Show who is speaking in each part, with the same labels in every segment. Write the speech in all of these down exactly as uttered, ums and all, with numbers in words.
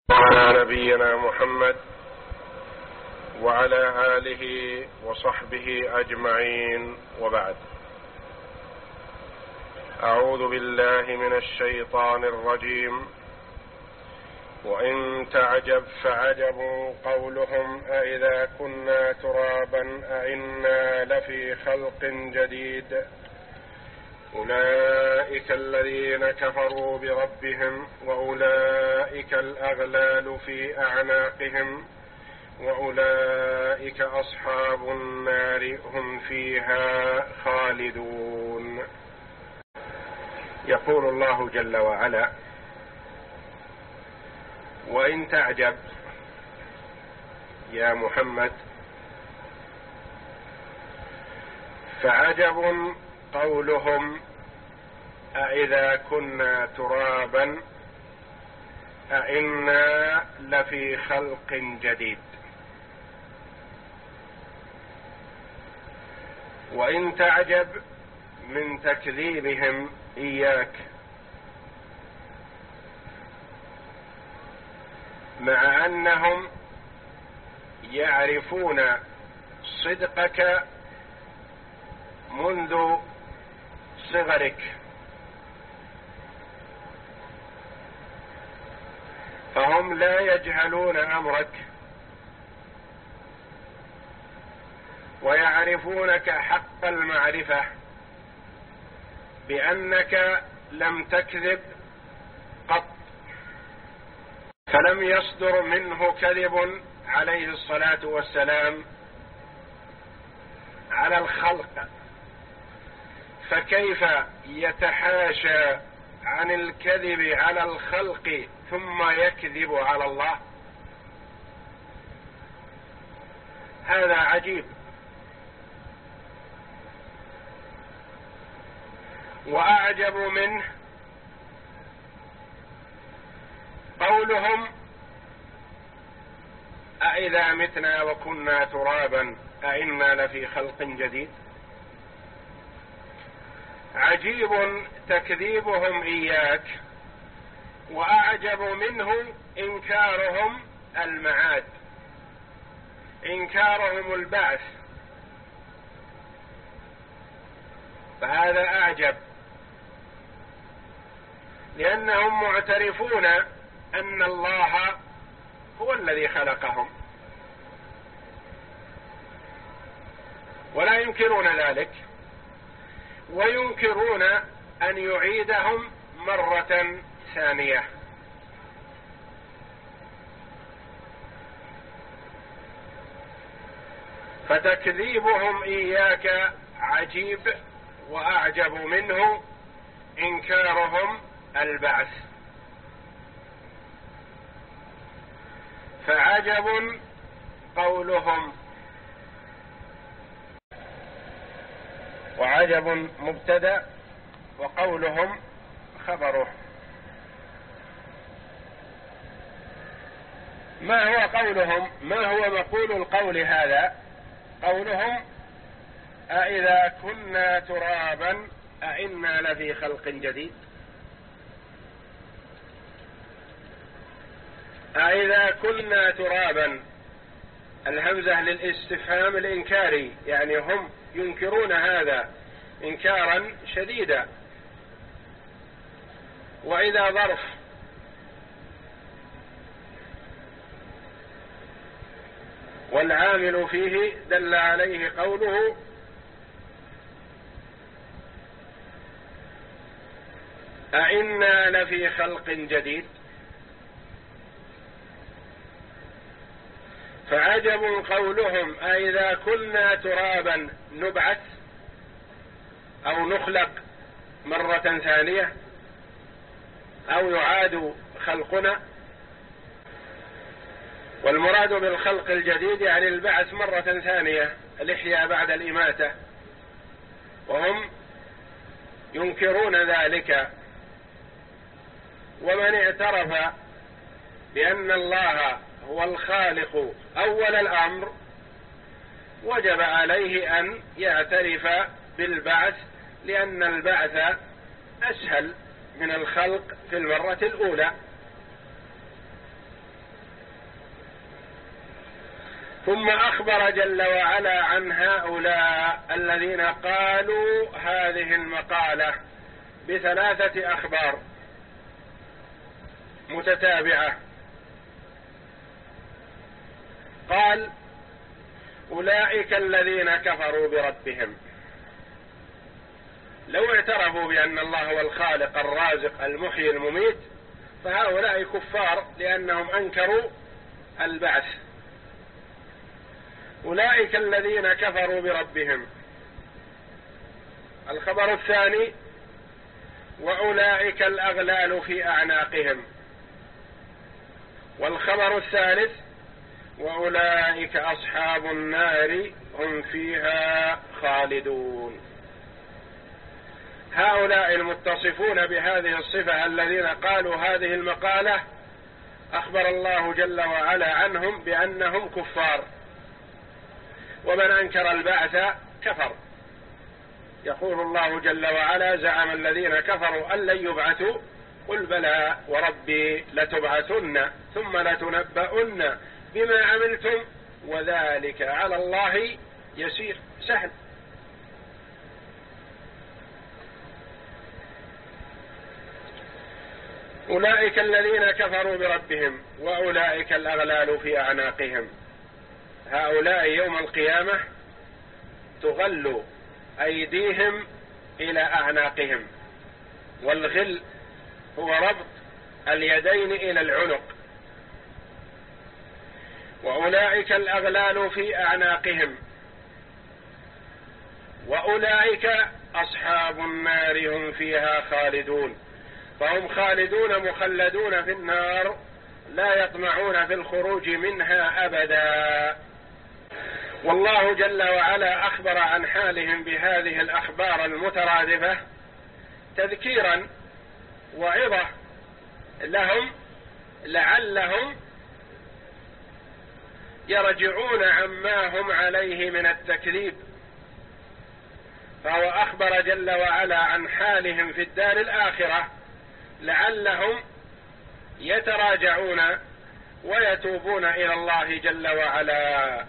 Speaker 1: وعلى نبينا محمد وعلى آله وصحبه أجمعين، وبعد. أعوذ بالله من الشيطان الرجيم. وإن تعجب فعجب قولهم أإذا كنا ترابا أإنا لفي خلق جديد أولئك الذين كفروا بربهم وأولئك الأغلال في أعناقهم وأولئك أصحاب النار هم فيها خالدون. يقول الله جل وعلا: وإن تعجب يا محمد فعجب قولهم أإذا كنا ترابا أإنا لفي خلق جديد. وإن تعجب من تكذيبهم إياك، مع أنهم يعرفون صدقك منذ صغرك، فهم لا يجهلون أمرك ويعرفونك حق المعرفة بأنك لم تكذب قط، فلم يصدر منه كذب عليه الصلاة والسلام على الخلق، فكيف يتحاشى عن الكذب على الخلق ثم يكذب على الله؟ هذا عجيب. وأعجب منه قولهم أإذا متنا وكنا ترابا أإنا لفي خلق جديد. عجيب تكذيبهم إياك، وأعجب منه إنكارهم المعاد، إنكارهم البعث، فهذا أعجب، لأنهم معترفون أن الله هو الذي خلقهم ولا ينكرون ذلك، وينكرون أن يعيدهم مرة ثانية. فتكذيبهم إياك عجيب، وأعجب منه إنكارهم البعث. فعجب قولهم، وعجب مبتدأ وقولهم خبره. ما هو قولهم؟ ما هو مقول القول هذا؟ قولهم أإذا كنا ترابا أإنا لفي خلق جديد. أإذا كنا ترابا، الهمزة للاستفهام الإنكاري، يعني هم ينكرون هذا إنكارا شديدا. وإذا ظرف والعامل فيه دل عليه قوله أإنا لفي خلق جديد. فعجب قولهم أإذا كنا ترابا نبعث أو نخلق مرة ثانية أو يعاد خلقنا. والمراد بالخلق الجديد يعني البعث مرة ثانية، الإحياء بعد الإماتة، وهم ينكرون ذلك. ومن اعترف بأن الله هو الخالق أول الأمر وجب عليه أن يعترف بالبعث، لأن البعث أسهل من الخلق في المرة الأولى. ثم أخبر جل وعلا عن هؤلاء الذين قالوا هذه المقالة بثلاثة أخبار متتابعة. قال: أولئك الذين كفروا بربهم. لو اعترفوا بأن الله هو الخالق الرازق المحيي المميت فهؤلاء كفار لأنهم أنكروا البعث. أولئك الذين كفروا بربهم. الخبر الثاني: وأولئك الأغلال في أعناقهم. والخبر الثالث: وأولئك أصحاب النار هم فيها خالدون. هؤلاء المتصفون بهذه الصفة الذين قالوا هذه المقالة أخبر الله جل وعلا عنهم بأنهم كفار، ومن أنكر البعث كفر. يقول الله جل وعلا: زعم الذين كفروا أن لن يبعثوا قل بلى وربي لتبعثن ثم لتنبؤن بما عملتم وذلك على الله يسير. سهل. أولئك الذين كفروا بربهم وأولئك الأغلال في أعناقهم. هؤلاء يوم القيامة تغل أيديهم إلى أعناقهم، والغل هو ربط اليدين إلى العنق. وأولئك الأغلال في أعناقهم وأولئك أصحاب النار هم فيها خالدون. فهم خالدون مخلدون في النار لا يطمعون في الخروج منها أبدا. والله جل وعلا أخبر عن حالهم بهذه الأخبار المترادفة تذكيرا وعظة لهم لعلهم يرجعون عما هم عليه من التكذيب. فهو أخبر جل وعلا عن حالهم في الدار الآخرة لعلهم يتراجعون ويتوبون إلى الله جل وعلا.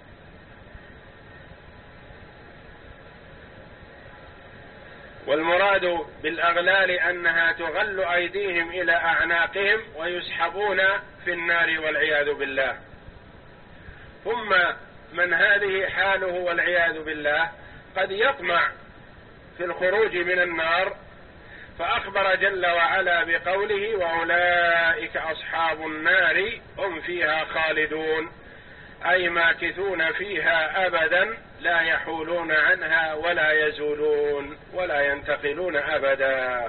Speaker 1: والمراد بالأغلال أنها تغل أيديهم إلى أعناقهم ويسحبون في النار والعياذ بالله. ثم من هذه حاله والعياذ بالله قد يطمع في الخروج من النار، فأخبر جل وعلا بقوله: وأولئك أصحاب النار هم فيها خالدون، أي ماكثون فيها أبدا لا يحولون عنها ولا يزولون ولا ينتقلون أبدا.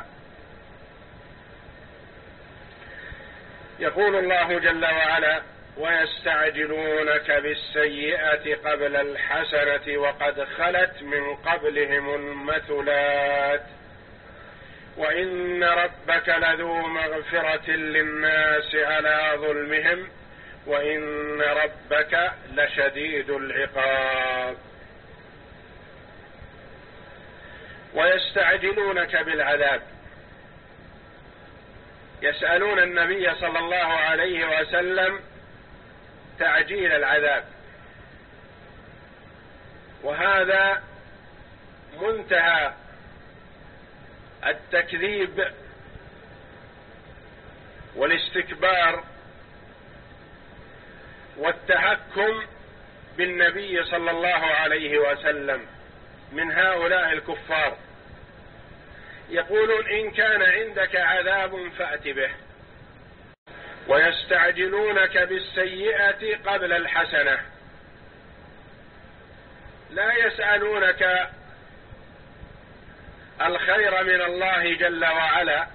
Speaker 1: يقول الله جل وعلا: ويستعجلونك بالسيئة قبل الحسنة وقد خلت من قبلهم المثلات وإن ربك لذو مغفرة للناس على ظلمهم وإن ربك لشديد العقاب. ويستعجلونك بالعذاب، يسألون النبي صلى الله عليه وسلم تعجيل العذاب، وهذا منتهى التكذيب والاستكبار والتهكم بالنبي صلى الله عليه وسلم من هؤلاء الكفار. يقولون: إن كان عندك عذاب فأت به. ويستعجلونك بالسيئة قبل الحسنة، لا يسألونك الخير من الله جل وعلا،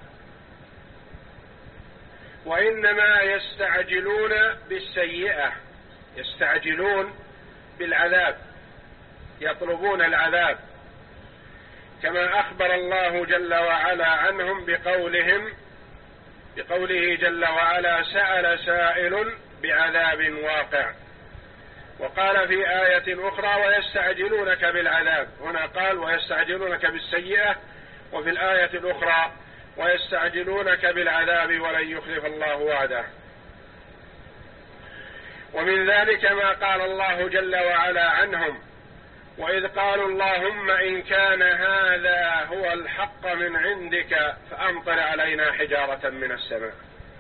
Speaker 1: وإنما يستعجلون بالسيئة، يستعجلون بالعذاب، يطلبون العذاب، كما أخبر الله جل وعلا عنهم بقولهم بقوله جل وعلا: سأل سائل بعذاب واقع. وقال في آية أخرى: ويستعجلونك بالعذاب. هنا قال: ويستعجلونك بالسيئة، وفي الآية الأخرى: ويستعجلونك بالعذاب ولن يخلف الله وعده. ومن ذلك ما قال الله جل وعلا عنهم: وإذ قالوا اللهم إن كان هذا هو الحق من عندك فأمطر علينا حجارة من السماء.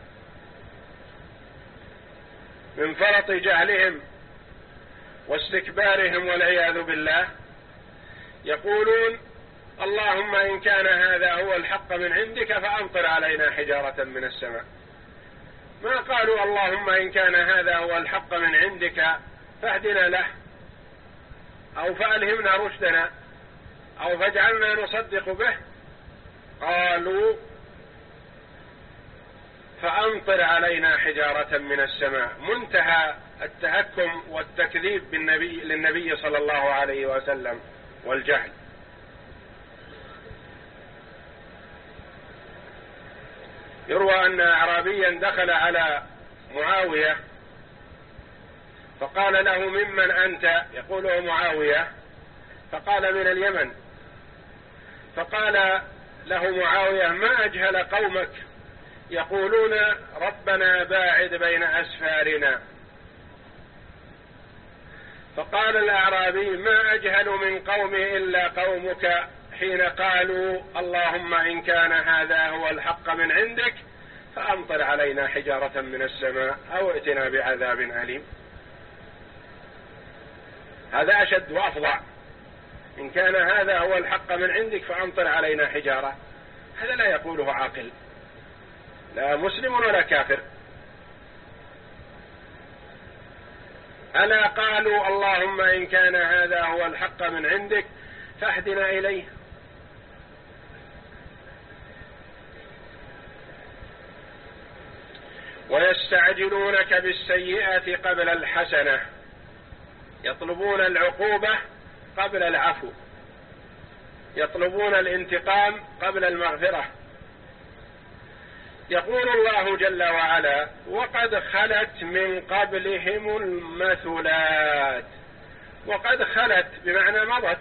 Speaker 1: من فرط جهلهم واستكبارهم والعياذ بالله يقولون: اللهم إن كان هذا هو الحق من عندك فأمطر علينا حجارة من السماء. ما قالوا: اللهم إن كان هذا هو الحق من عندك فاهدنا له، أو فألهمنا رشدنا، أو فاجعلنا نصدق به. قالوا: فأمطر علينا حجارة من السماء. منتهى التهكم والتكذيب بالنبي للنبي صلى الله عليه وسلم والجهل. يروى أن أعرابيا دخل على معاوية فقال له: ممن أنت؟ يقوله معاوية، فقال: من اليمن. فقال له معاوية: ما أجهل قومك يقولون ربنا باعد بين أسفارنا. فقال الأعرابي: ما أجهل من قومي إلا قومك حين قالوا اللهم إن كان هذا هو الحق من عندك فأمطر علينا حجارة من السماء أو ائتنا بعذاب أليم. هذا أشد وأفظع. إن كان هذا هو الحق من عندك فأمطر علينا حجارة، هذا لا يقوله عاقل، لا مسلم ولا كافر. ألا قالوا اللهم إن كان هذا هو الحق من عندك فاهدنا إليه. ويستعجلونك بالسيئة قبل الحسنة، يطلبون العقوبة قبل العفو، يطلبون الانتقام قبل المغفرة. يقول الله جل وعلا: وقد خلت من قبلهم المثلات. وقد خلت بمعنى مضت،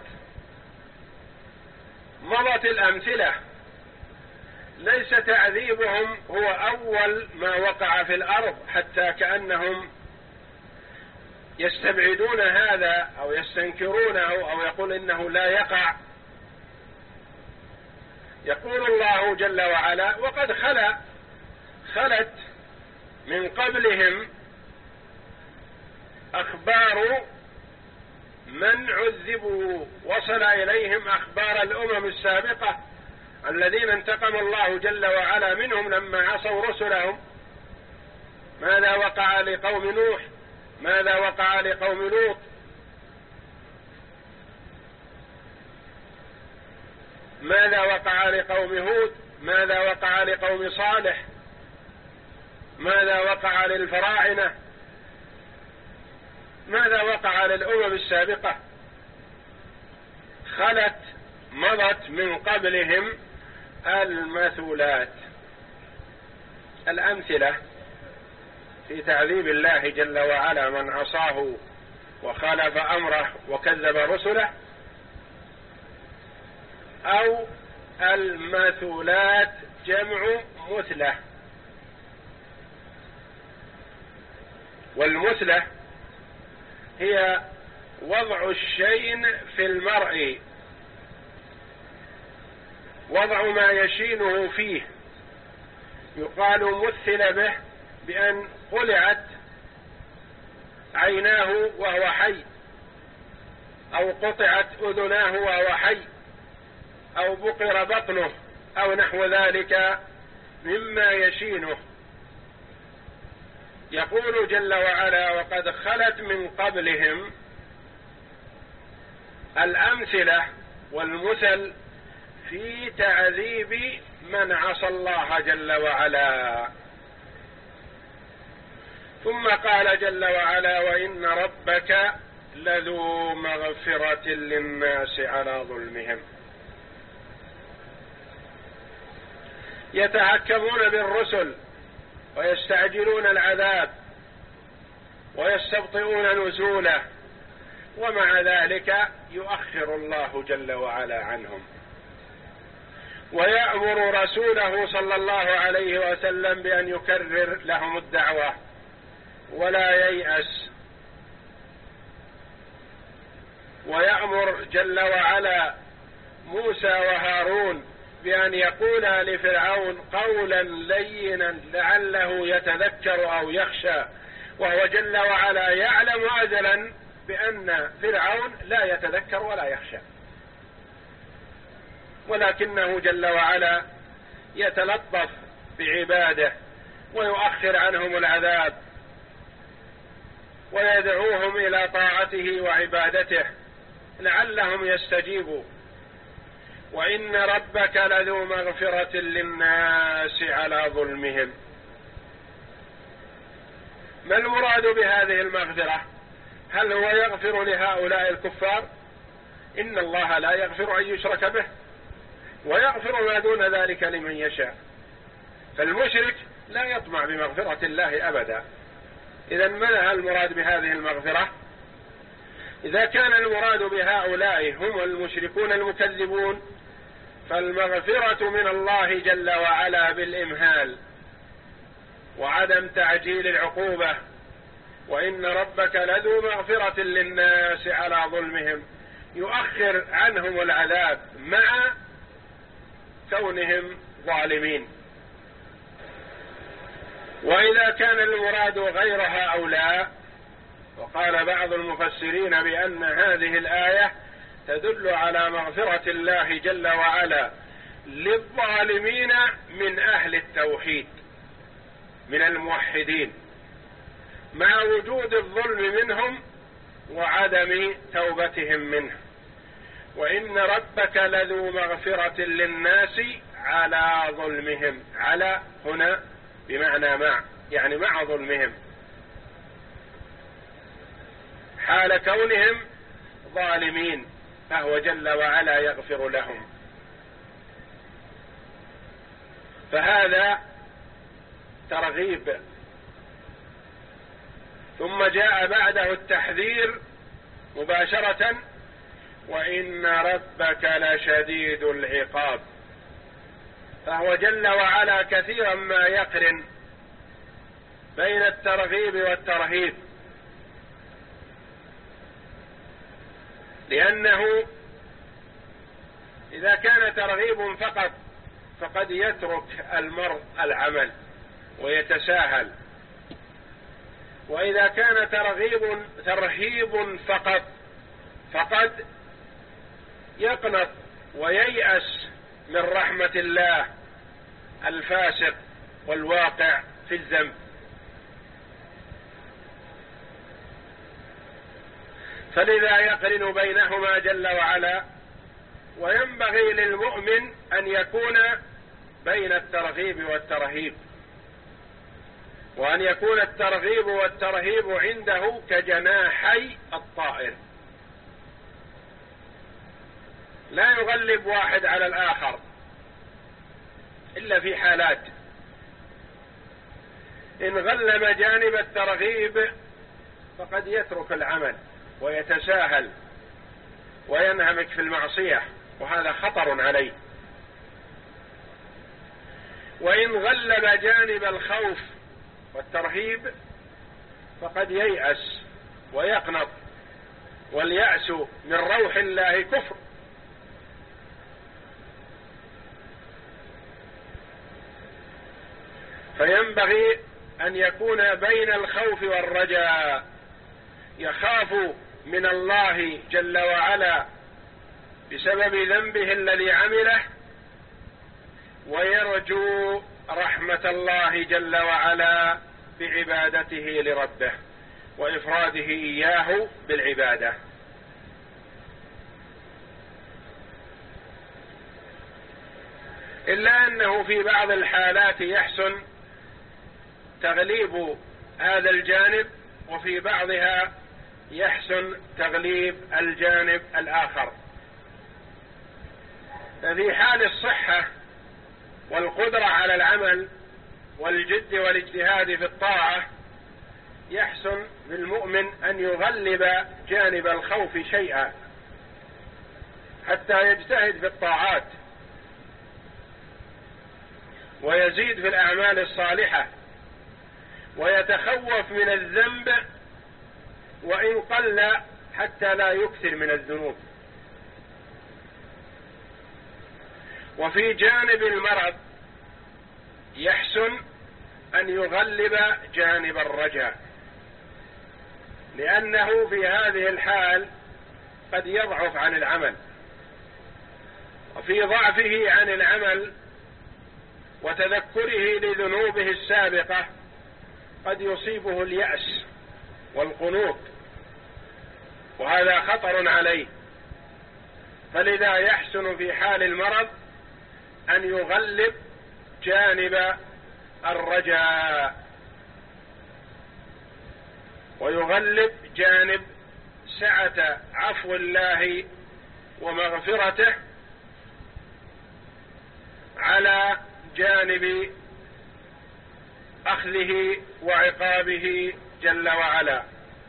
Speaker 1: مضت الأمثلة. ليس تعذيبهم هو أول ما وقع في الأرض حتى كأنهم يستبعدون هذا أو يستنكرونه أو يقول إنه لا يقع. يقول الله جل وعلا: وقد خلا خلت من قبلهم أخبار من عذبوا، وصل إليهم أخبار الأمم السابقة الذين انتقم الله جل وعلا منهم لما عصوا رسلهم. ماذا وقع لقوم نوح؟ ماذا وقع لقوم لوط؟ ماذا وقع لقوم هود؟ ماذا وقع لقوم صالح؟ ماذا وقع للفراعنة؟ ماذا وقع للأمم السابقة؟ خلت مضت من قبلهم المثلات، الأمثلة في تعذيب الله جل وعلا من عصاه وخالف أمره وكذب رسله، أو المثلات جمع مثلة. والمثلة هي وضع الشيء في المرء، وضع ما يشينه فيه. يقال مثل به بأن قلعت عيناه وهو حي، أو قطعت أذناه وهو حي، أو بقر بطنه، أو نحو ذلك مما يشينه. يقول جل وعلا: وقد خلت من قبلهم الأمثلة والمثل في تعذيب من عصى الله جل وعلا. ثم قال جل وعلا: وإن ربك لذو مغفرة للناس على ظلمهم. يتحكمون بالرسل ويستعجلون العذاب ويستبطئون نزوله، ومع ذلك يؤخر الله جل وعلا عنهم، ويأمر رسوله صلى الله عليه وسلم بأن يكرر لهم الدعوة ولا ييأس، ويأمر جل وعلا موسى وهارون بأن يقولا لفرعون قولا لينا لعله يتذكر أو يخشى، وهو جل وعلا يعلم أزلا بأن فرعون لا يتذكر ولا يخشى، ولكنه جل وعلا يتلطف بعباده ويؤخر عنهم العذاب ويدعوهم إلى طاعته وعبادته لعلهم يستجيبوا. وإن ربك لذو مغفرة للناس على ظلمهم. ما المراد بهذه المغفرة؟ هل هو يغفر لهؤلاء الكفار؟ إن الله لا يغفر أن يشرك به ويغفر ما دون ذلك لمن يشاء، فالمشرك لا يطمع بمغفرة الله أبدا. إذن ما المراد بهذه المغفرة؟ إذا كان المراد بهؤلاء هم المشركون المكذبون فالمغفرة من الله جل وعلا بالإمهال وعدم تعجيل العقوبة، وإن ربك لذو مغفرة للناس على ظلمهم، يؤخر عنهم العذاب مع كونهم ظالمين. وإذا كان المراد غير هؤلاء، وقال بعض المفسرين بأن هذه الآية تدل على مغفرة الله جل وعلا للظالمين من أهل التوحيد من الموحدين، مع وجود الظلم منهم وعدم توبتهم منه. وإن ربك لذو مغفرة للناس على ظلمهم، على هنا بمعنى مع، يعني مع ظلمهم، حال كونهم ظالمين فهو جل وعلا يغفر لهم. فهذا ترغيب. ثم جاء بعده التحذير مباشرة: وإن ربك لشديد العقاب. فهو جل وعلا كثيرا ما يقرن بين الترغيب والترهيب، لأنه إذا كان ترغيب فقط فقد يترك المرء العمل ويتساهل، وإذا كان ترغيب ترهيب فقط فقد يقنط وييأس من رحمة الله الفاسق والواقع في الذنب. فلذا يقرن بينهما جل وعلا. وينبغي للمؤمن أن يكون بين الترغيب والترهيب، وأن يكون الترغيب والترهيب عنده كجناحي الطائر، لا يغلب واحد على الآخر إلا في حالات. إن غلب جانب الترغيب فقد يترك العمل ويتساهل وينهمك في المعصية، وهذا خطر عليه. وإن غلب جانب الخوف والترهيب فقد ييأس ويقنط، واليأس من روح الله كفر. فينبغي أن يكون بين الخوف والرجاء، يخاف من الله جل وعلا بسبب ذنبه الذي عمله، ويرجو رحمة الله جل وعلا بعبادته لربه وإفراده إياه بالعبادة. إلا أنه في بعض الحالات يحسن تغليب هذا الجانب، وفي بعضها يحسن تغليب الجانب الآخر. ففي حال الصحة والقدرة على العمل والجد والاجتهاد في الطاعة يحسن بالمؤمن أن يغلب جانب الخوف شيئا حتى يجتهد في الطاعات ويزيد في الأعمال الصالحة، ويتخوف من الذنب وإن قل حتى لا يكثر من الذنوب. وفي جانب المرض يحسن أن يغلب جانب الرجاء، لأنه في هذه الحال قد يضعف عن العمل، وفي ضعفه عن العمل وتذكره لذنوبه السابقة قد يصيبه اليأس والقنوط، وهذا خطر عليه. فلذا يحسن في حال المرض أن يغلب جانب الرجاء ويغلب جانب سعة عفو الله ومغفرته على جانب أخذه وعقابه جل وعلا.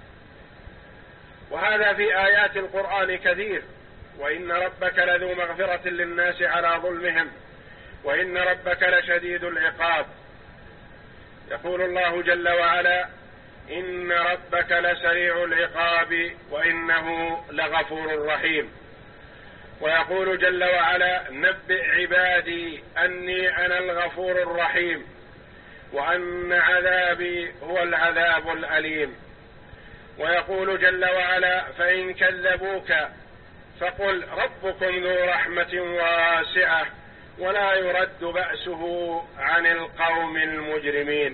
Speaker 1: وهذا في آيات القرآن كثير: وإن ربك لذو مغفرة للناس على ظلمهم وإن ربك لشديد العقاب. يقول الله جل وعلا: إن ربك لسريع العقاب وإنه لغفور رحيم. ويقول جل وعلا: نبئ عبادي أني أنا الغفور الرحيم وأن عذابي هو العذاب الأليم. ويقول جل وعلا: فإن كذبوك فقل ربكم ذو رحمة واسعة ولا يرد بأسه عن القوم المجرمين.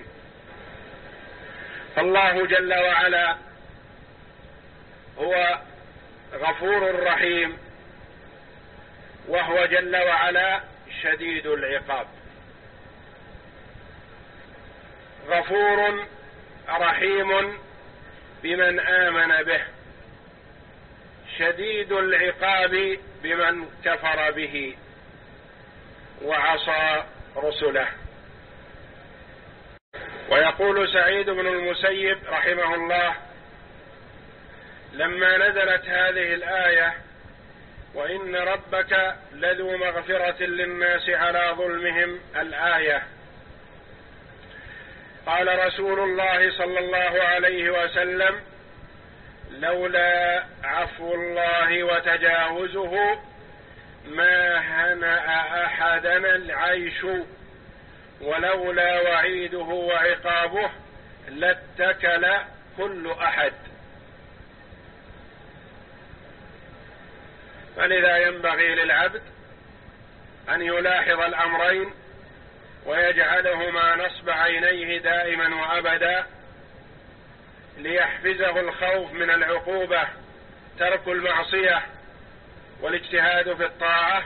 Speaker 1: فالله جل وعلا هو غفور رحيم، وهو جل وعلا شديد العقاب. غفور رحيم بمن آمن به، شديد العقاب بمن كفر به وعصى رسله. ويقول سعيد بن المسيب رحمه الله: لما نزلت هذه الآية وإن ربك لذو مغفرة للناس على ظلمهم الآية، قال رسول الله صلى الله عليه وسلم: لولا عفو الله وتجاوزه ما هنأ أحدنا العيش ولولا وعيده وعقابه لاتكل كل أحد. فلذا ينبغي للعبد أن يلاحظ الأمرين ويجعلهما نصب عينيه دائما وأبدا، ليحفزه الخوف من العقوبة ترك المعصية والاجتهاد في الطاعة،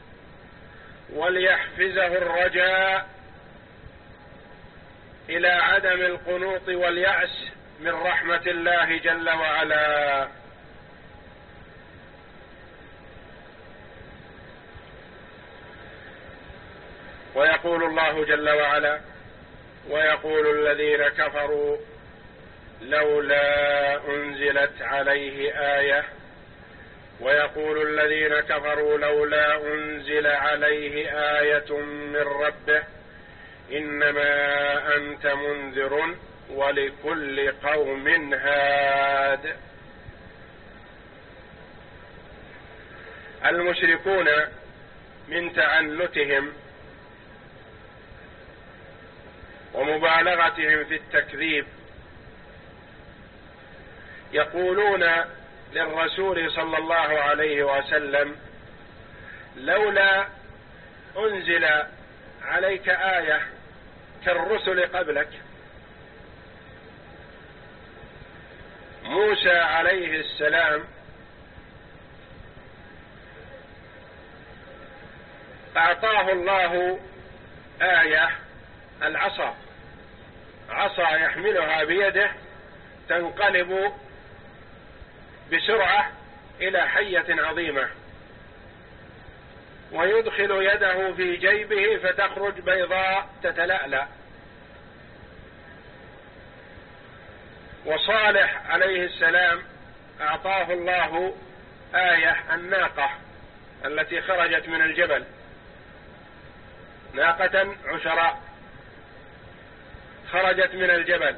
Speaker 1: وليحفزه الرجاء إلى عدم القنوط واليأس من رحمة الله جل وعلا. ويقول الله جل وعلا: ويقول الذين كفروا لولا أنزلت عليه آية ويقول الذين كفروا لولا أنزل عليه آية من ربه إنما أنت منذر ولكل قوم هاد. المشركون من تعنتهم ومبالغتهم في التكذيب يقولون للرسول صلى الله عليه وسلم: لولا أنزل عليك آية كالرسل قبلك. موسى عليه السلام أعطاه الله آية العصا، عصا يحملها بيده تنقلب بسرعة إلى حية عظيمة، ويدخل يده في جيبه فتخرج بيضاء تتلألأ. وصالح عليه السلام أعطاه الله آية الناقة التي خرجت من الجبل، ناقة عشراء خرجت من الجبل،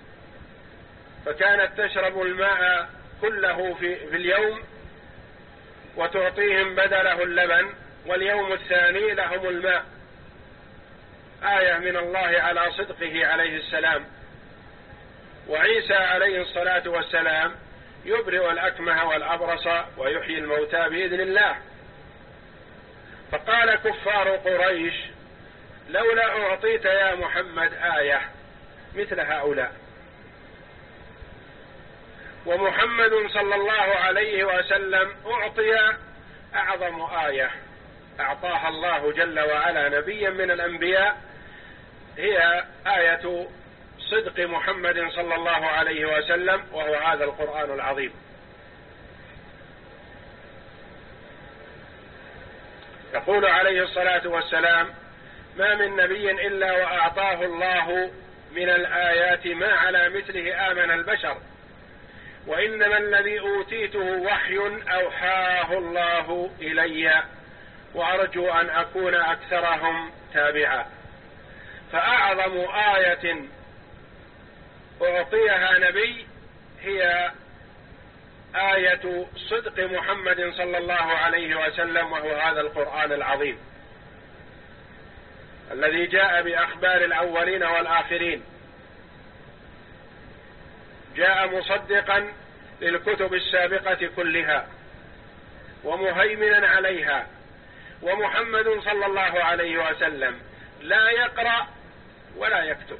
Speaker 1: فكانت تشرب الماء كله في, في اليوم وتعطيهم بدله اللبن، واليوم الثاني لهم الماء. آية من الله على صدقه عليه السلام. وعيسى عليه الصلاة والسلام يبرئ الأكمه والأبرص ويحيي الموتى بإذن الله. فقال كفار قريش: لولا أعطيت يا محمد آية مثل هؤلاء. ومحمد صلى الله عليه وسلم أعطي أعظم آية أعطاها الله جل وعلا نبيا من الأنبياء، هي آية صدق محمد صلى الله عليه وسلم، وهو هذا القرآن العظيم. يقول عليه الصلاة والسلام: ما من نبي إلا وأعطاه الله من الآيات ما على مثله آمن البشر، وإنما الذي أوتيته وحي أوحاه الله إلي، وأرجو أن أكون أكثرهم تابعا. فأعظم آية أعطيها نبي هي آية صدق محمد صلى الله عليه وسلم، وهو هذا القرآن العظيم الذي جاء بأخبار الأولين والآخرين، جاء مصدقا للكتب السابقة كلها ومهيمنا عليها. ومحمد صلى الله عليه وسلم لا يقرأ ولا يكتب،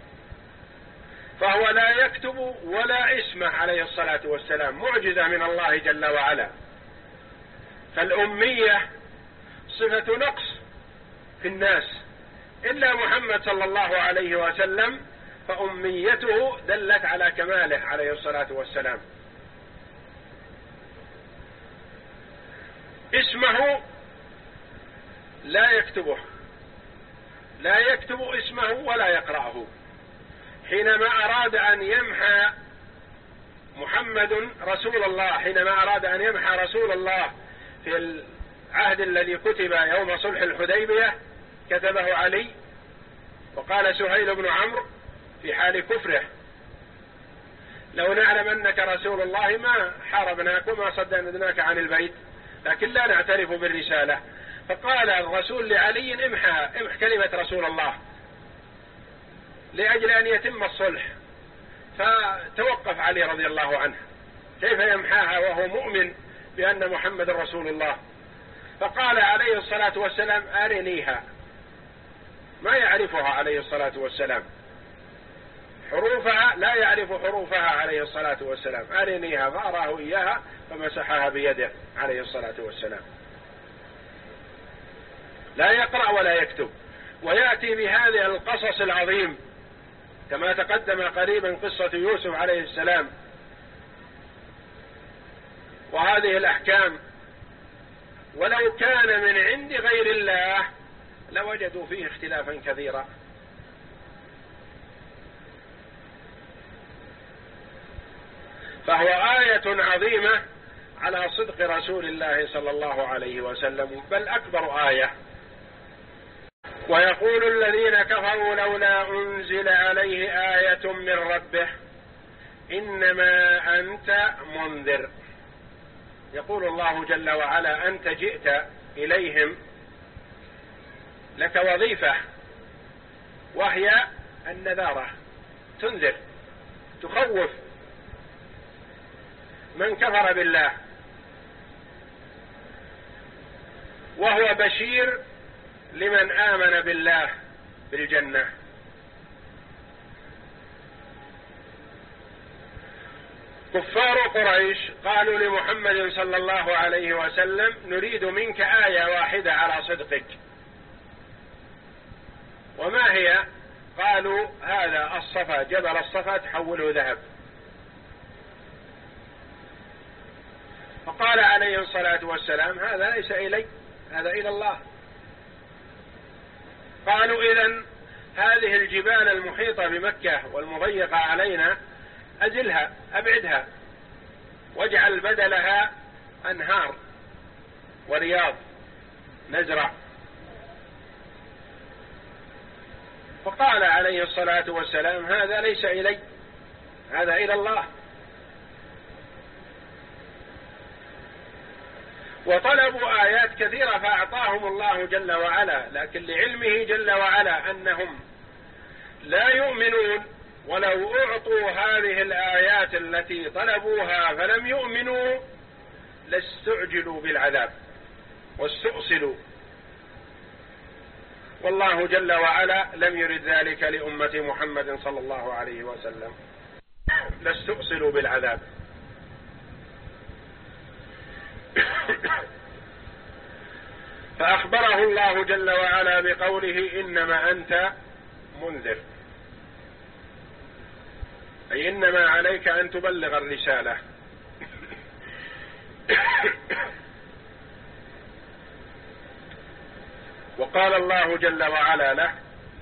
Speaker 1: فهو لا يكتب ولا اسمه عليه الصلاة والسلام، معجزة من الله جل وعلا. فالأمية صفة نقص في الناس، إلا محمد صلى الله عليه وسلم فأميته دلت على كماله عليه الصلاة والسلام. اسمه لا يكتبه، لا يكتب اسمه ولا يقرأه. حينما أراد أن يمحى محمد رسول الله، حينما أراد أن يمحى رسول الله في العهد الذي كتب يوم صلح الحديبية كتبه علي، وقال سهيل بن عمرو في حال كفره: لو نعلم أنك رسول الله ما حاربناك وما صددناك عن البيت، لكن لا نعترف بالرسالة. فقال الرسول لعلي: امحى امح كلمة رسول الله لأجل أن يتم الصلح. فتوقف علي رضي الله عنه، كيف يمحاها وهو مؤمن بأن محمد رسول الله؟ فقال عليه الصلاة والسلام: أرنيها. ما يعرفها عليه الصلاة والسلام، حروفها لا يعرف حروفها عليه الصلاة والسلام. أرنيها، فأراه إياها فمسحها بيده عليه الصلاة والسلام. لا يقرأ ولا يكتب. ويأتي بهذه القصص العظيم كما تقدم قريبا قصة يوسف عليه السلام، وهذه الأحكام، ولو كان من عند غير الله لوجدوا فيه اختلافا كثيرا. فهو آية عظيمة على صدق رسول الله صلى الله عليه وسلم، بل أكبر آية. ويقول الذين كفروا: لولا أنزل عليه آية من ربه إنما أنت منذر. يقول الله جل وعلا: أنت جئت إليهم، لك وظيفة وهي النذارة، تنذر تخوف من كفر بالله، وهو بشير لمن آمن بالله بالجنة. كفار قريش قالوا لمحمد صلى الله عليه وسلم: نريد منك آية واحدة على صدقك. وما هي؟ قالوا: هذا الصفا، جبل الصفا تحوله ذهب. فقال عليه الصلاة والسلام: هذا ليس إلي، هذا إلى الله. قالوا: إذن هذه الجبال المحيطة بمكة والمضيقة علينا أزلها، أبعدها، واجعل بدلها أنهار ورياض نزرع. فقال عليه الصلاة والسلام هذا ليس إلي، هذا إلى الله. وطلبوا آيات كثيرة فأعطاهم الله جل وعلا، لكن لعلمه جل وعلا أنهم لا يؤمنون، ولو أعطوا هذه الآيات التي طلبوها فلم يؤمنوا لاستعجلوا بالعذاب واستؤصلوا، والله جل وعلا لم يرد ذلك لأمة محمد صلى الله عليه وسلم، لاستؤصلوا بالعذاب. فأخبره الله جل وعلا بقوله إنما أنت منذر، أي إنما عليك أن تبلغ الرسالة. وقال الله جل وعلا له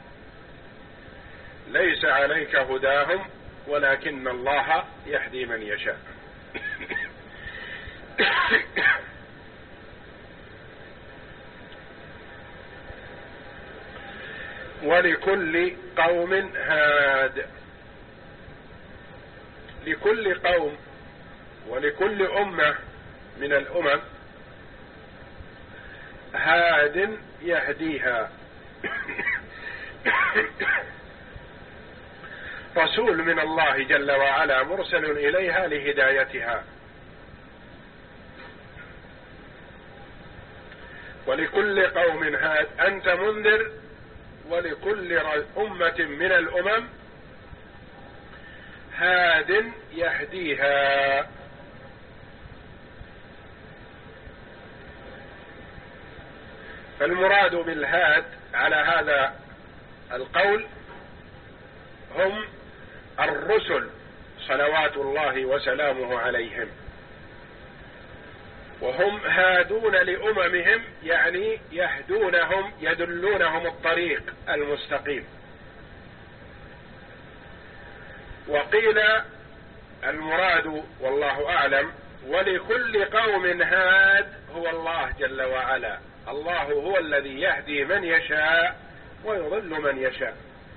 Speaker 1: ليس عليك هداهم ولكن الله يهدي من يشاء. ولكل قوم هاد، لكل قوم ولكل أمة من الأمم هاد يهديها، رسول من الله جل وعلا مرسل إليها لهدايتها. ولكل قوم هاد، أنت منذر ولكل أمة من الأمم هاد يهديها. فالمراد بالهاد على هذا القول هم الرسل صلوات الله وسلامه عليهم، وهم هادون لأممهم، يعني يهدونهم يدلونهم الطريق المستقيم. وقيل المراد والله أعلم ولكل قوم هاد هو الله جل وعلا، الله هو الذي يهدي من يشاء ويضل من يشاء.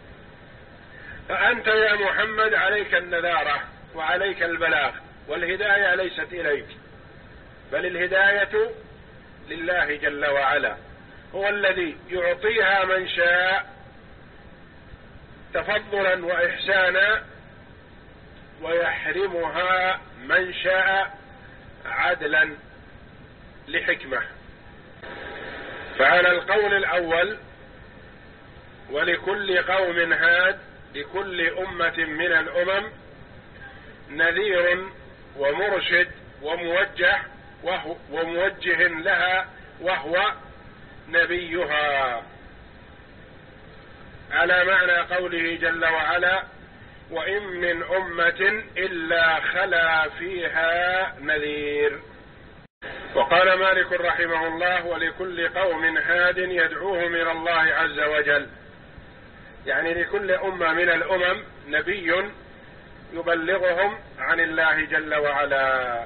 Speaker 1: فأنت يا محمد عليك النذارة وعليك البلاغ، والهداية ليست إليك بل الهداية لله جل وعلا، هو الذي يعطيها من شاء تفضلا وإحسانا ويحرمها من شاء عدلا لحكمة. فعلى القول الأول ولكل قوم هاد، لكل أمة من الأمم نذير ومرشد وموجه وهو وموجه لها وهو نبيها، على معنى قوله جل وعلا وإن من أمة إلا خلا فيها نذير. وقال مالك رحمه الله ولكل قوم هاد يدعوهم إلى الله عز وجل، يعني لكل أمة من الأمم نبي يبلغهم عن الله جل وعلا.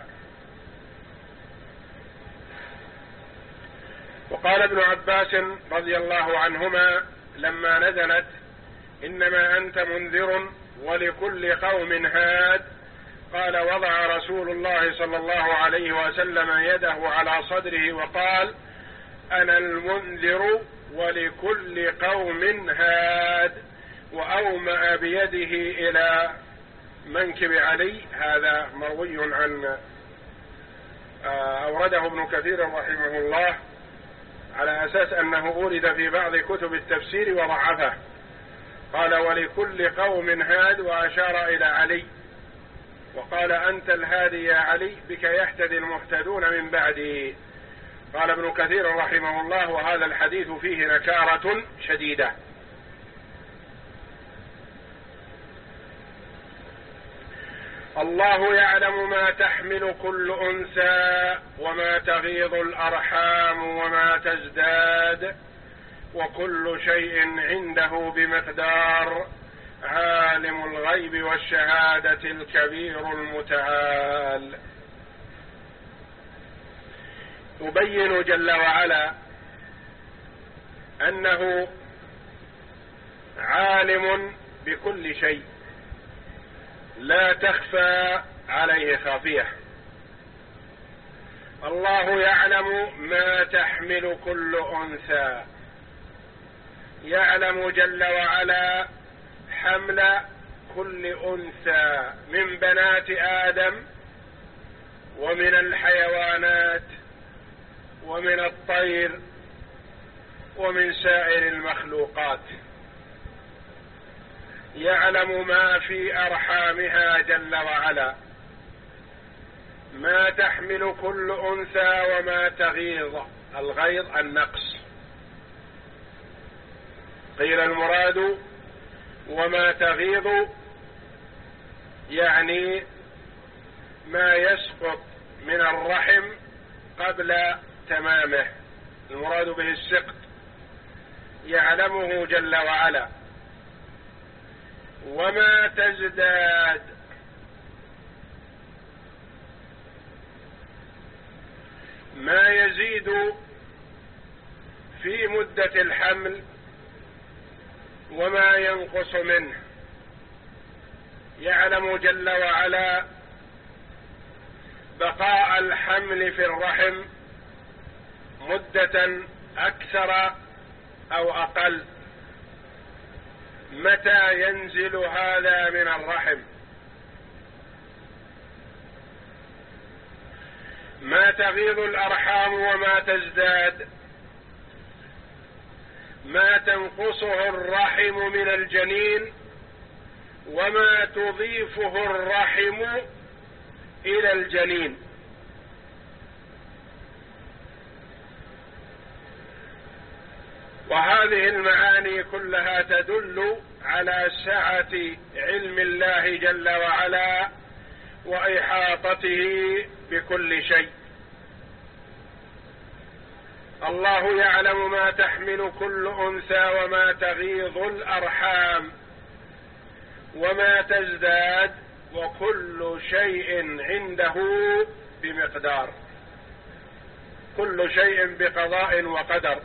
Speaker 1: وقال ابن عباس رضي الله عنهما لما نزلت إنما أنت منذر ولكل قوم هاد، قال وضع رسول الله صلى الله عليه وسلم يده على صدره وقال أنا المنذر ولكل قوم هاد، وأومأ بيده إلى منكب علي. هذا مروي عن أورده ابن كثير رحمه الله على أساس أنه أورد في بعض كتب التفسير وضعفه. قال ولكل قوم هاد وأشار إلى علي وقال أنت الهادي يا علي بك يهتدي المهتدون من بعدي. قال ابن كثير رحمه الله وهذا الحديث فيه نكارة شديدة. الله يعلم ما تحمل كل أنثى وما تغيض الأرحام وما تزداد وكل شيء عنده بمقدار، عالم الغيب والشهادة الكبير المتعال. يبين جل وعلا أنه عالم بكل شيء لا تخفى عليه خافية. الله يعلم ما تحمل كل أنثى، يعلم جل وعلا حمل كل أنثى من بنات آدم ومن الحيوانات ومن الطير ومن سائر المخلوقات، يعلم ما في أرحامها جل وعلا، ما تحمل كل أنثى وما تغيظ. الغيظ النقص، قيل المراد وما تغيظ يعني ما يسقط من الرحم قبل تمامه، المراد به السقط، يعلمه جل وعلا. وما تزداد، ما يزيد في مدة الحمل وما ينقص منه، يعلم جل وعلا بقاء الحمل في الرحم مدة أكثر أو أقل، متى ينزل هذا من الرحم، ما تغيض الأرحام وما تزداد، ما تنقصه الرحم من الجنين وما تضيفه الرحم إلى الجنين. وهذه المعاني كلها تدل على سعة علم الله جل وعلا وإحاطته بكل شيء. الله يعلم ما تحمل كل أنثى وما تغيض الأرحام وما تزداد، وكل شيء عنده بمقدار، كل شيء بقضاء وقدر.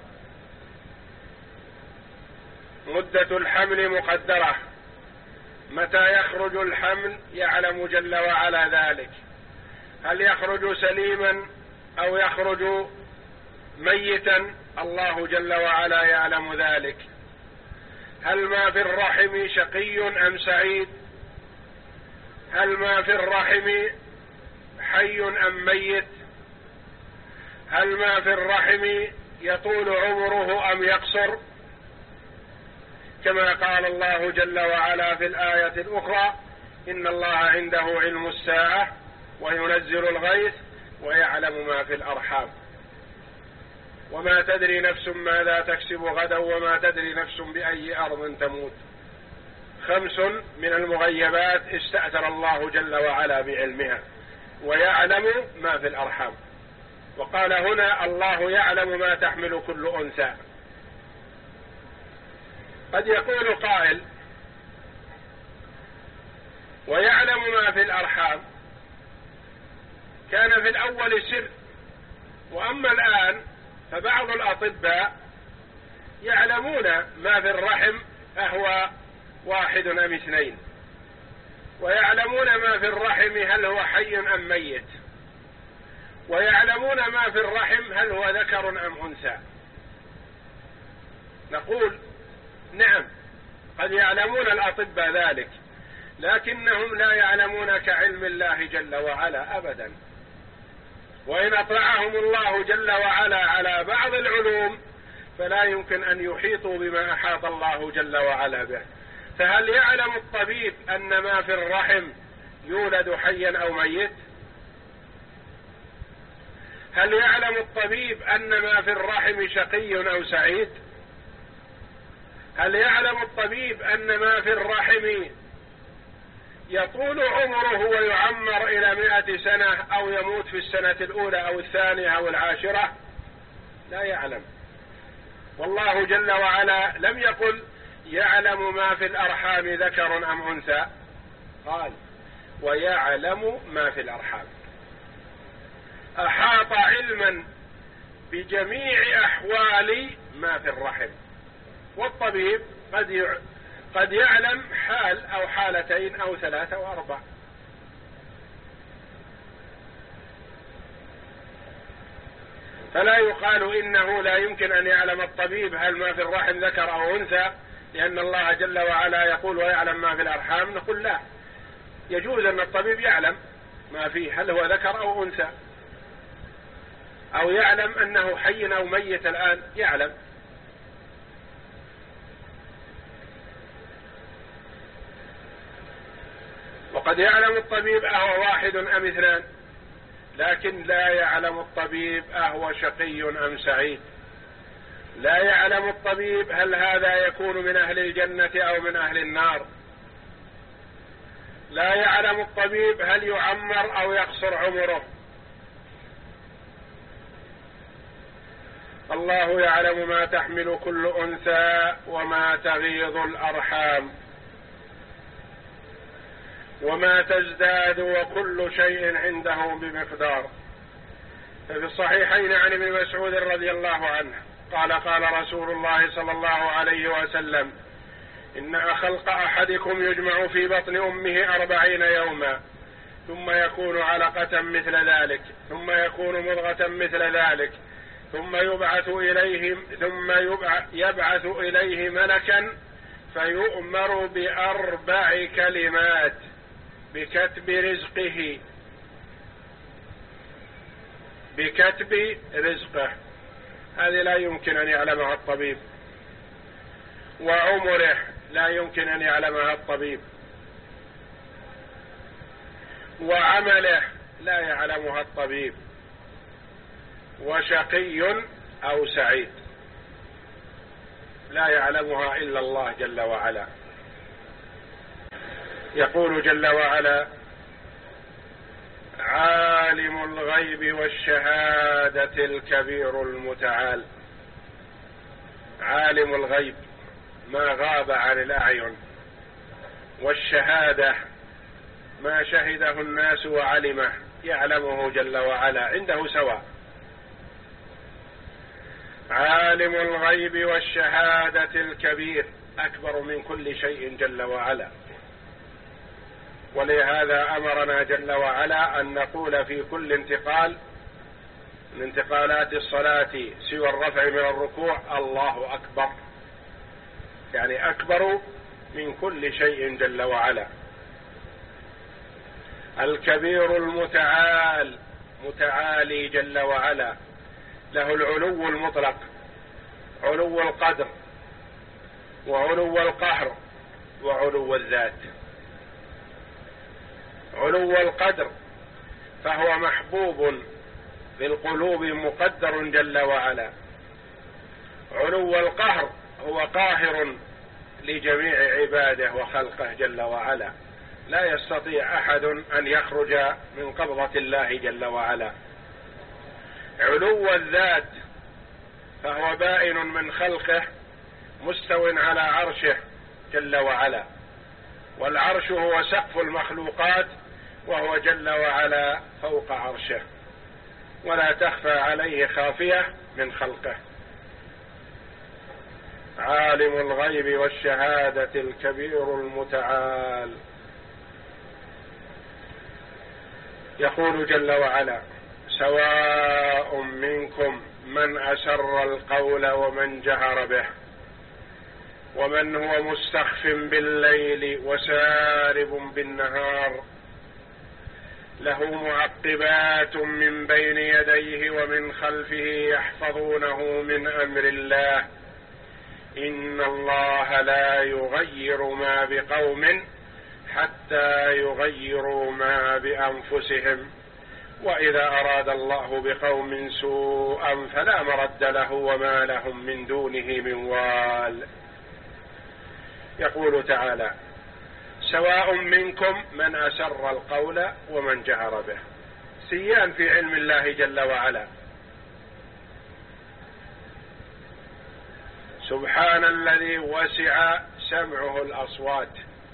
Speaker 1: مدة الحمل مقدرة، متى يخرج الحمل يعلم جل وعلا ذلك، هل يخرج سليما أو يخرج ميتا الله جل وعلا يعلم ذلك، هل ما في الرحم شقي أم سعيد، هل ما في الرحم حي أم ميت، هل ما في الرحم يطول عمره أم يقصر، كما قال الله جل وعلا في الآية الأخرى: إن الله عنده علم الساعة وينزل الغيث ويعلم ما في الأرحام وما تدري نفس ماذا تكسب غدا وما تدري نفس بأي أرض تموت. خمس من المغيبات استأثر الله جل وعلا بعلمها، ويعلم ما في الأرحام. وقال هنا: الله يعلم ما تحمل كل أنثى. قد يقول قائل: ويعلم ما في الأرحام، كان في الأول سر، وأما الآن فبعض الأطباء يعلمون ما في الرحم أهو واحد أم اثنين، ويعلمون ما في الرحم هل هو حي أم ميت، ويعلمون ما في الرحم هل هو ذكر أم أنثى. نقول: نعم، قد يعلمون الأطباء ذلك، لكنهم لا يعلمون كعلم الله جل وعلا أبدا. وإن أطلعهم الله جل وعلا على بعض العلوم فلا يمكن أن يحيطوا بما أحاط الله جل وعلا به. فهل يعلم الطبيب أن ما في الرحم يولد حيا أو ميت؟ هل يعلم الطبيب أن ما في الرحم شقي أو سعيد؟ هل يعلم الطبيب أن ما في الرحم يطول عمره ويعمر إلى مئة سنة أو يموت في السنة الأولى أو الثانية أو العاشرة؟ لا يعلم. والله جل وعلا لم يقل يعلم ما في الأرحام ذكر أم أنثى، قال: ويعلم ما في الأرحام. أحاط علما بجميع أحوال ما في الرحم. والطبيب قد قد يعلم حال أو حالتين أو ثلاثة أو أربع. فلا يقال إنه لا يمكن أن يعلم الطبيب هل ما في الرحم ذكر أو أنثى، لأن الله جل وعلا يقول ويعلم ما في الأرحام. نقول لا، يجوز أن الطبيب يعلم ما فيه هل هو ذكر أو أنثى، أو يعلم أنه حي أو ميت الآن، يعلم. وقد يعلم الطبيب أهو واحد أم اثنان، لكن لا يعلم الطبيب أهو شقي أم سعيد. لا يعلم الطبيب هل هذا يكون من أهل الجنة أو من أهل النار. لا يعلم الطبيب هل يعمر أو يقصر عمره. الله يعلم ما تحمل كل أنثى وما تغيض الأرحام وما تزداد وكل شيء عنده بمقدار. ففي الصحيحين عن ابن مسعود رضي الله عنه قال قال رسول الله صلى الله عليه وسلم: إن خلق أحدكم يجمع في بطن أمه أربعين يوما ثم يكون علقة مثل ذلك ثم يكون مضغة مثل ذلك ثم يبعث إليه ثم يبعث إليه ملكا فيؤمر بأربع كلمات بكتب رزقه بكتب رزقه. هذه لا يمكن أن يعلمها الطبيب. وعمره لا يمكن أن يعلمها الطبيب. وعمله لا يعلمها الطبيب. وشقي أو سعيد لا يعلمها إلا الله جل وعلا. يقول جل وعلا: عالم الغيب والشهادة الكبير المتعال. عالم الغيب ما غاب عن الأعين، والشهادة ما شهده الناس وعلمه، يعلمه جل وعلا، عنده سواء. عالم الغيب والشهادة الكبير، أكبر من كل شيء جل وعلا. ولهذا أمرنا جل وعلا أن نقول في كل انتقال من انتقالات الصلاة سوى الرفع من الركوع: الله أكبر، يعني أكبر من كل شيء جل وعلا. الكبير المتعال، متعالي جل وعلا، له العلو المطلق، علو القدر وعلو القهر وعلو الذات. علو القدر فهو محبوب بالقلوب مقدر جل وعلا. علو القهر هو قاهر لجميع عباده وخلقه جل وعلا، لا يستطيع أحد أن يخرج من قبضة الله جل وعلا. علو الذات فهو بائن من خلقه مستو على عرشه جل وعلا، والعرش هو سقف المخلوقات وهو جل وعلا فوق عرشه، ولا تخفى عليه خافية من خلقه. عالم الغيب والشهادة الكبير المتعال. يقول جل وعلا: سواء منكم من أسر القول ومن جهر به ومن هو مستخف بالليل وسارب بالنهار له معقبات من بين يديه ومن خلفه يحفظونه من أمر الله إن الله لا يغير ما بقوم حتى يغيروا ما بأنفسهم وإذا أراد الله بقوم سوءا فلا مرد له وما لهم من دونه من وال. يقول تعالى: سواء منكم من أسر القول ومن جهر به. سيان في علم الله جل وعلا. سبحان الذي وسع سمعه الأصوات.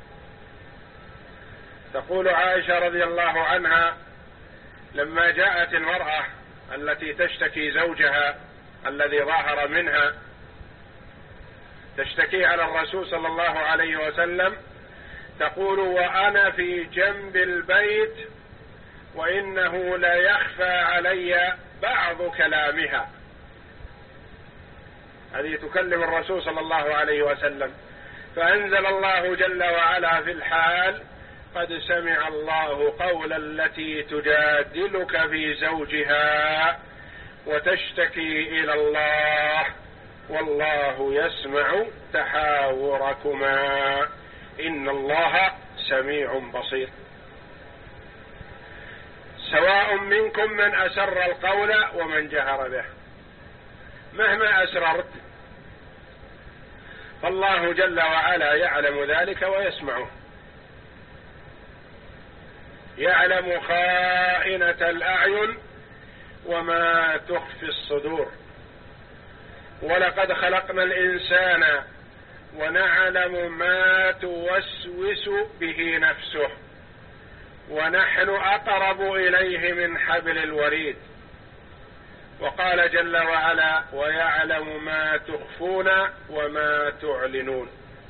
Speaker 1: تقول عائشة رضي الله عنها: لما جاءت المرأة التي تشتكي زوجها الذي ظاهر منها تشتكي على الرسول صلى الله عليه وسلم تقول: وأنا في جنب البيت وإنه لا يخفى علي بعض كلامها. هذه تكلم الرسول صلى الله عليه وسلم، فأنزل الله جل وعلا في الحال: قد سمع الله قول التي تجادلك في زوجها وتشتكي إلى الله والله يسمع تحاوركما إن الله سميع بصير. سواء منكم من أسر القول ومن جهر به. مهما أسررت فالله جل وعلا يعلم ذلك ويسمعه، يعلم خائنة الأعين وما تخفي الصدور. ولقد خلقنا الإنسان ونعلم ما توسوس به نفسه ونحن أقرب إليه من حبل الوريد. وقال جل وعلا: ويعلم ما تخفون وما تعلنون.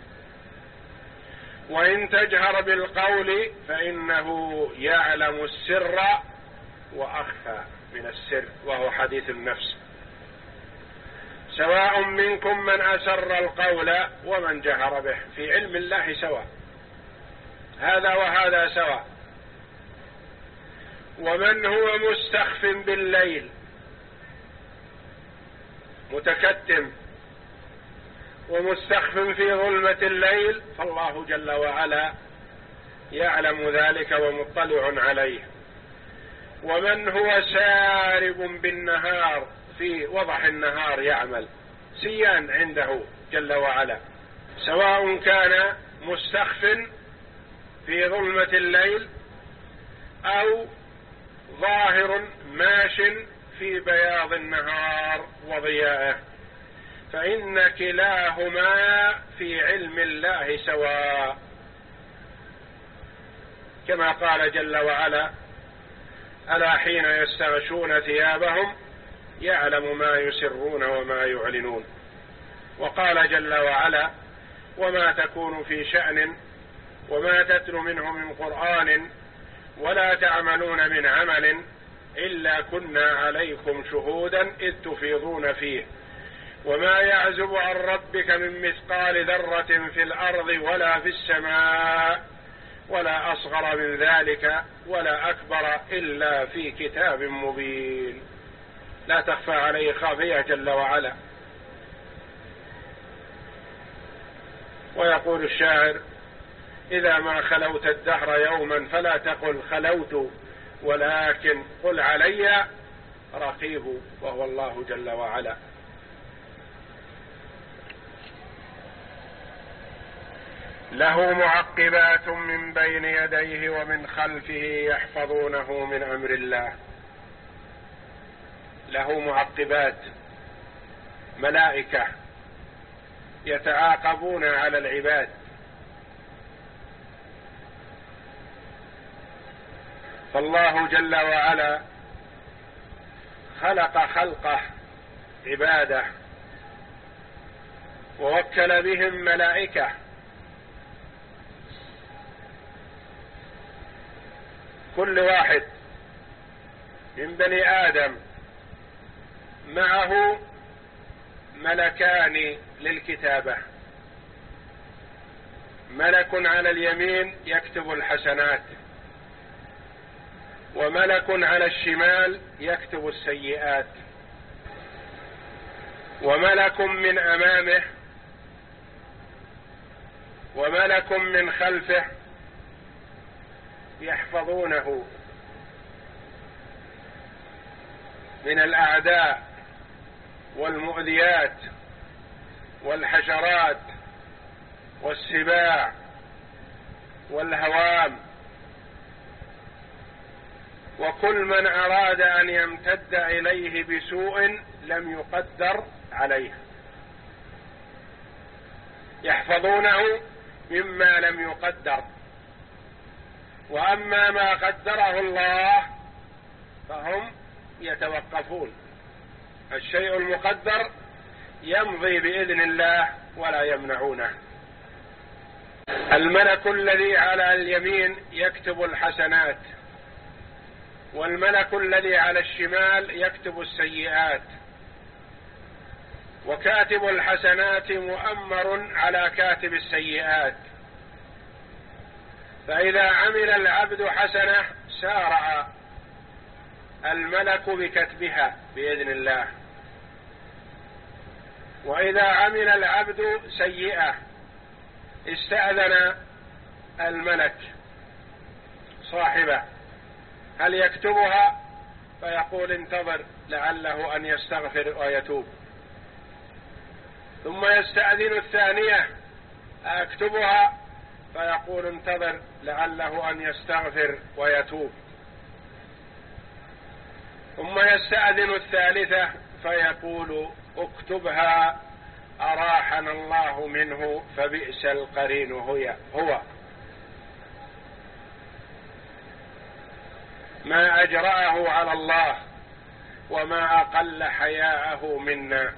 Speaker 1: وإن تجهر بالقول فإنه يعلم السر وأخفى من السر، وهو حديث النفس. سواء منكم من أسر القول ومن جهر به، في علم الله سواء، هذا وهذا سواء. ومن هو مستخف بالليل متكتم ومستخف في ظلمة الليل فالله جل وعلا يعلم ذلك ومطلع عليه. ومن هو سارب بالنهار في وضح النهار يعمل، سيان عنده جل وعلا. سواء كان مستخف في ظلمة الليل أو ظاهر ماش في بياض النهار وضيائه، فإن كلاهما في علم الله سواء، كما قال جل وعلا: ألا حين يستغشون ثيابهم يعلم ما يسرون وما يعلنون. وقال جل وعلا: وما تكون في شأن وما تتلو منه من قرآن ولا تعملون من عمل إلا كنا عليكم شهودا إذ تفيضون فيه وما يعزب عن ربك من مثقال ذرة في الأرض ولا في السماء ولا أصغر من ذلك ولا أكبر إلا في كتاب مبين. لا تخفى عليه خافية جل وعلا. ويقول الشاعر: إذا ما خلوت الدهر يوما فلا تقل خلوت ولكن قل علي رقيب، وهو الله جل وعلا. له معقبات من بين يديه ومن خلفه يحفظونه من أمر الله. له معقبات، ملائكة يتعاقبون على العباد. فالله جل وعلا خلق خلقه عباده ووكل بهم ملائكة، كل واحد من بني آدم معه ملكان للكتابة، ملك على اليمين يكتب الحسنات وملك على الشمال يكتب السيئات، وملك من أمامه وملك من خلفه يحفظونه من الأعداء والمؤذيات والحشرات والسباع والهوام، وكل من أراد أن يمتد إليه بسوء لم يقدر عليه، يحفظونه مما لم يقدر. وأما ما قدره الله فهم يتوقفون. الشيء المقدر يمضي بإذن الله ولا يمنعونه. الملك الذي على اليمين يكتب الحسنات، والملك الذي على الشمال يكتب السيئات، وكاتب الحسنات مؤمر على كاتب السيئات، فإذا عمل العبد حسنة سارع الملك بكتبها بإذن الله، وإذا عمل العبد سيئة استأذن الملك صاحبه هل يكتبها، فيقول انتظر لعله أن يستغفر ويتوب، ثم يستأذن الثانية أكتبها، فيقول انتظر لعله أن يستغفر ويتوب، ثم يستأذن الثالثة فيقول اكتبها أراحنا الله منه فبئس القرين هو. ما أجرأه على الله وما أقل حياءه منا.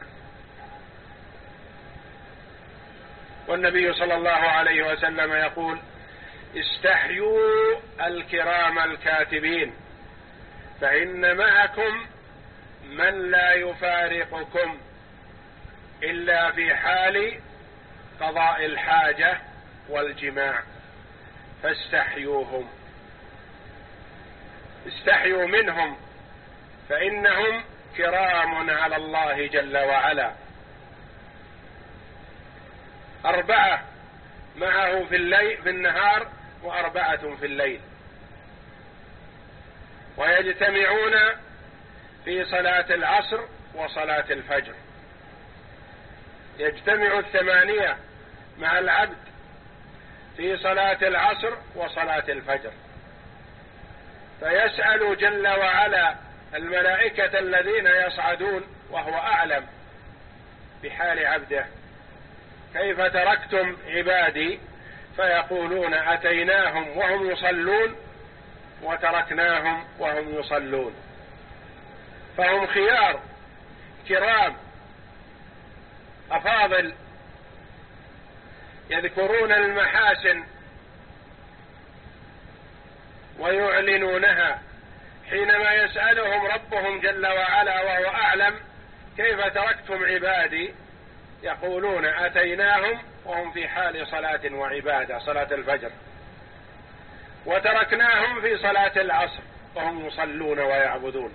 Speaker 1: والنبي صلى الله عليه وسلم يقول استحيوا الكرام الكاتبين فإن معكم من لا يفارقكم إلا في حال قضاء الحاجة والجماع فاستحيوهم، استحيوا منهم فإنهم كرام على الله جل وعلا. أربعة معه في الليل في النهار وأربعة في الليل، ويجتمعون في صلاة العصر وصلاة الفجر، يجتمع الثمانية مع العبد في صلاة العصر وصلاة الفجر، فيسأل جل وعلا الملائكة الذين يصعدون وهو أعلم بحال عبده كيف تركتم عبادي، فيقولون أتيناهم وهم يصلون وتركناهم وهم يصلون، فهم خيار كرام أفاضل يذكرون المحاسن ويعلنونها حينما يسألهم ربهم جل وعلا وهو أعلم كيف تركتم عبادي، يقولون أتيناهم وهم في حال صلاة وعبادة صلاة الفجر، وتركناهم في صلاة العصر وهم يصلون ويعبدون.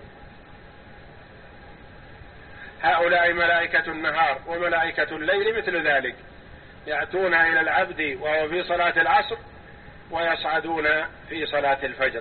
Speaker 1: هؤلاء ملائكة النهار، وملائكة الليل مثل ذلك يأتون إلى العبد وهو في صلاة العصر ويصعدون في صلاة الفجر.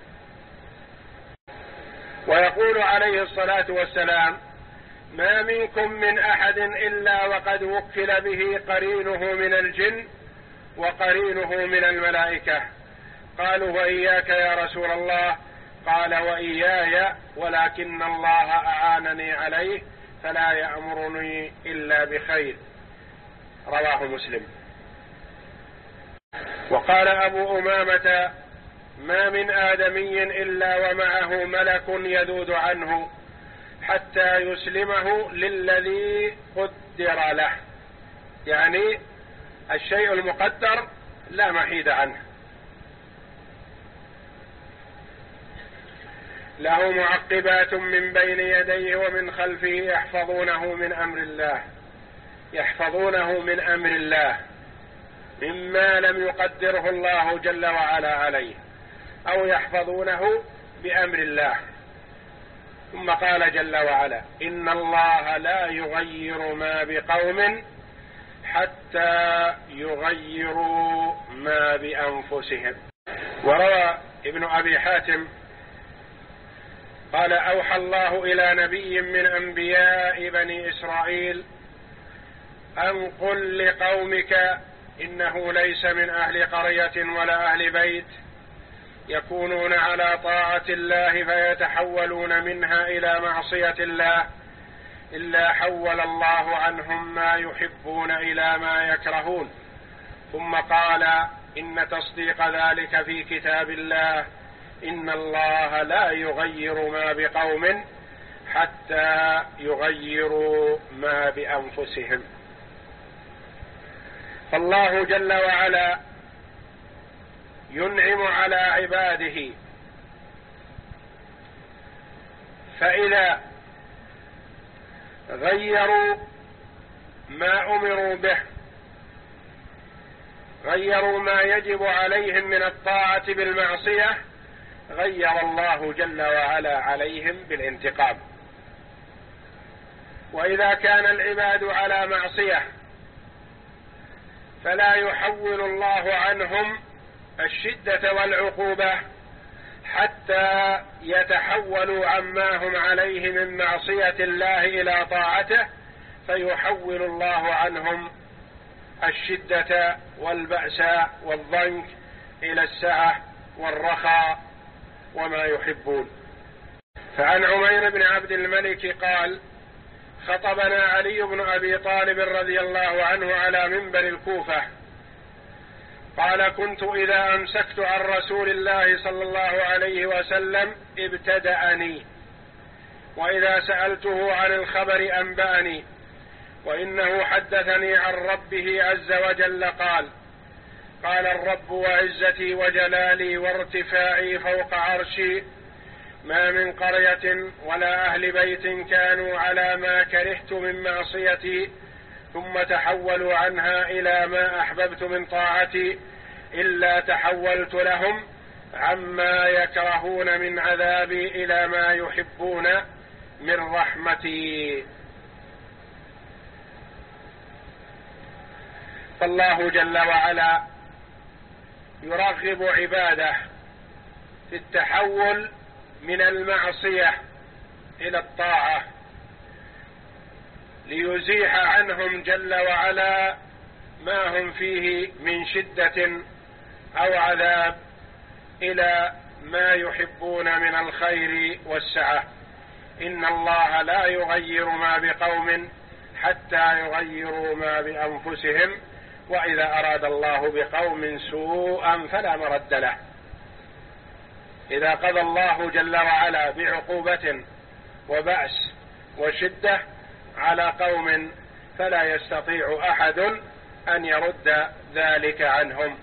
Speaker 1: ويقول عليه الصلاة والسلام ما منكم من أحد إلا وقد وكل به قرينه من الجن وقرينه من الملائكة. قالوا وإياك يا رسول الله؟ قال وإياي، ولكن الله أعانني عليه فلا يأمرني إلا بخير. رواه مسلم. وقال أبو أمامة ما من آدمي إلا ومعه ملك يذود عنه حتى يسلمه للذي قدر له، يعني الشيء المقدر لا محيد عنه. له معقبات من بين يديه ومن خلفه يحفظونه من أمر الله، يحفظونه من أمر الله مما لم يقدره الله جل وعلا عليه، أو يحفظونه بأمر الله. ثم قال جل وعلا إن الله لا يغير ما بقوم حتى يغيروا ما بأنفسهم. وروى ابن أبي حاتم قال أوحى الله إلى نبي من أنبياء بني إسرائيل أن قل لقومك إنه ليس من أهل قرية ولا أهل بيت يكونون على طاعة الله فيتحولون منها إلى معصية الله إلا حول الله عنهم ما يحبون إلى ما يكرهون. ثم قال إن تصديق ذلك في كتاب الله إن الله لا يغير ما بقوم حتى يغيروا ما بأنفسهم. فالله جل وعلا ينعم على عباده، فإذا غيروا ما أمروا به، غيروا ما يجب عليهم من الطاعة بالمعصية، غير الله جل وعلا عليهم بالانتقام. وإذا كان العباد على معصية فلا يحول الله عنهم الشدة والعقوبة حتى يتحولوا عما هم عليه من معصية الله إلى طاعته، فيحول الله عنهم الشدة والبأس والضنك إلى السعة والرخاء وما يحبون. فعن عمير بن عبد الملك قال: خطبنا علي بن أبي طالب رضي الله عنه على منبر الكوفة، قال: كنت إذا أمسكت عن رسول الله صلى الله عليه وسلم ابتدأني، وإذا سألته عن الخبر أنبأني، وإنه حدثني عن ربه عز وجل قال: قال الرب وعزتي وجلالي وارتفاعي فوق عرشي: ما من قرية ولا أهل بيت كانوا على ما كرهت من معصيتي ثم تحولوا عنها إلى ما أحببت من طاعتي إلا تحولت لهم عما يكرهون من عذابي إلى ما يحبون من رحمتي. فالله جل وعلا يرغب عباده في التحول من المعصية إلى الطاعة، ليزيح عنهم جل وعلا ما هم فيه من شدة أو عذاب إلى ما يحبون من الخير والسعة. إن الله لا يغير ما بقوم حتى يغيروا ما بأنفسهم، وإذا أراد الله بقوم سوءا فلا مرد له. إذا قضى الله جل وعلا بعقوبة وبأس وشدة على قوم فلا يستطيع أحد أن يرد ذلك عنهم.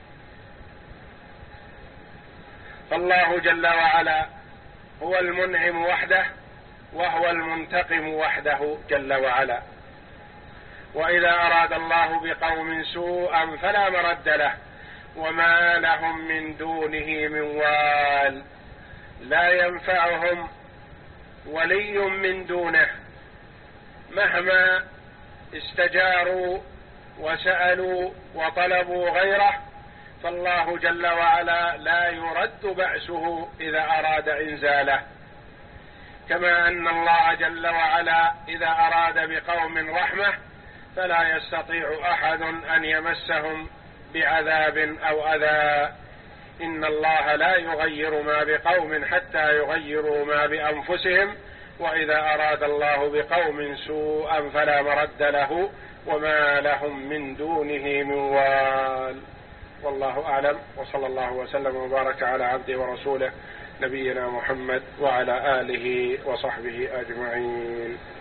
Speaker 1: فالله جل وعلا هو المنعم وحده، وهو المنتقم وحده جل وعلا. وإذا أراد الله بقوم سوءا فلا مرد له، وما لهم من دونه من وال. لا ينفعهم ولي من دونه مهما استجاروا وسألوا وطلبوا غيره، فالله جل وعلا لا يرد بأسه إذا أراد إنزاله. كما أن الله جل وعلا إذا أراد بقوم رحمة فلا يستطيع أحد أن يمسهم بعذاب أو أذى. إن الله لا يغير ما بقوم حتى يغيروا ما بأنفسهم، وإذا أراد الله بقوم سوءا فلا مرد له، وما لهم من دونه من وال. والله أعلم، وصلى الله وسلم وبارك على عبده ورسوله نبينا محمد وعلى آله وصحبه أجمعين.